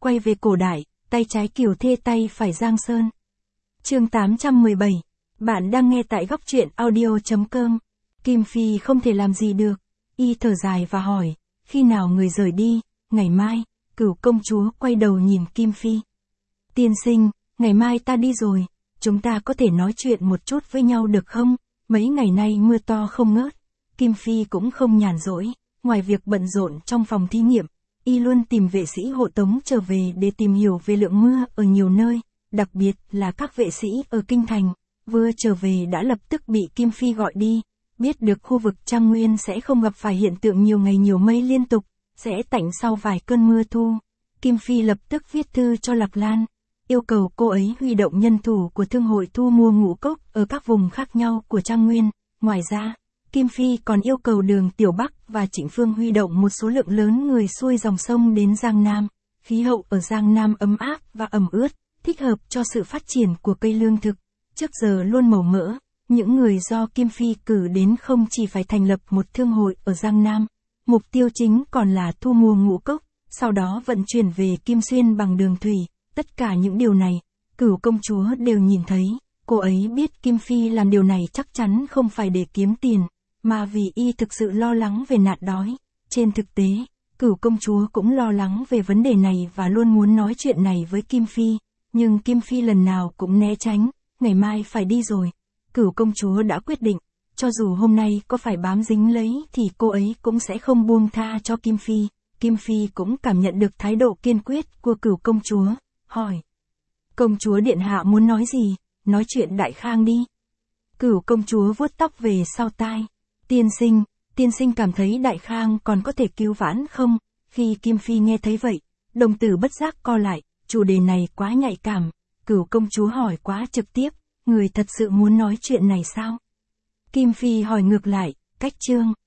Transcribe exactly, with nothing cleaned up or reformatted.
quay về cổ đại, tay trái Kiều Thê tay phải Giang Sơn. Chương tám trăm mười bảy. Bạn đang nghe tại góc truyện audio chấm com. Kim Phi không thể làm gì được. Y thở dài và hỏi, khi nào người rời đi? Ngày mai. Cửu công chúa quay đầu nhìn Kim Phi. Tiên sinh, ngày mai ta đi rồi, chúng ta có thể nói chuyện một chút với nhau được không? Mấy ngày nay mưa to không ngớt. Kim Phi cũng không nhàn rỗi, ngoài việc bận rộn trong phòng thí nghiệm, y luôn tìm vệ sĩ hộ tống trở về để tìm hiểu về lượng mưa ở nhiều nơi, đặc biệt là các vệ sĩ ở Kinh Thành. Vừa trở về đã lập tức bị Kim Phi gọi đi, biết được khu vực Trang Nguyên sẽ không gặp phải hiện tượng nhiều ngày nhiều mây liên tục, sẽ tạnh sau vài cơn mưa thu. Kim Phi lập tức viết thư cho Lạc Lan, yêu cầu cô ấy huy động nhân thủ của thương hội thu mua ngũ cốc ở các vùng khác nhau của Trang Nguyên. Ngoài ra, Kim Phi còn yêu cầu Đường Tiểu Bắc và Trịnh Phương huy động một số lượng lớn người xuôi dòng sông đến Giang Nam. Khí hậu ở Giang Nam ấm áp và ẩm ướt, thích hợp cho sự phát triển của cây lương thực. Trước giờ luôn màu mỡ, những người do Kim Phi cử đến không chỉ phải thành lập một thương hội ở Giang Nam, mục tiêu chính còn là thu mua ngũ cốc, sau đó vận chuyển về Kim Xuyên bằng đường thủy. Tất cả những điều này, Cửu công chúa đều nhìn thấy. Cô ấy biết Kim Phi làm điều này chắc chắn không phải để kiếm tiền, mà vì y thực sự lo lắng về nạn đói. Trên thực tế, Cửu công chúa cũng lo lắng về vấn đề này và luôn muốn nói chuyện này với Kim Phi, nhưng Kim Phi lần nào cũng né tránh. Ngày mai phải đi rồi. Cửu công chúa đã quyết định, cho dù hôm nay có phải bám dính lấy thì cô ấy cũng sẽ không buông tha cho Kim Phi. Kim Phi cũng cảm nhận được thái độ kiên quyết của Cửu công chúa, hỏi. Công chúa điện hạ muốn nói gì? Nói chuyện Đại Khang đi. Cửu công chúa vuốt tóc về sau tai. Tiên sinh, tiên sinh cảm thấy Đại Khang còn có thể cứu vãn không? Khi Kim Phi nghe thấy vậy, đồng tử bất giác co lại, chủ đề này quá nhạy cảm. Cửu công chúa hỏi quá trực tiếp, người thật sự muốn nói chuyện này sao? Kim Phi hỏi ngược lại, cách chương.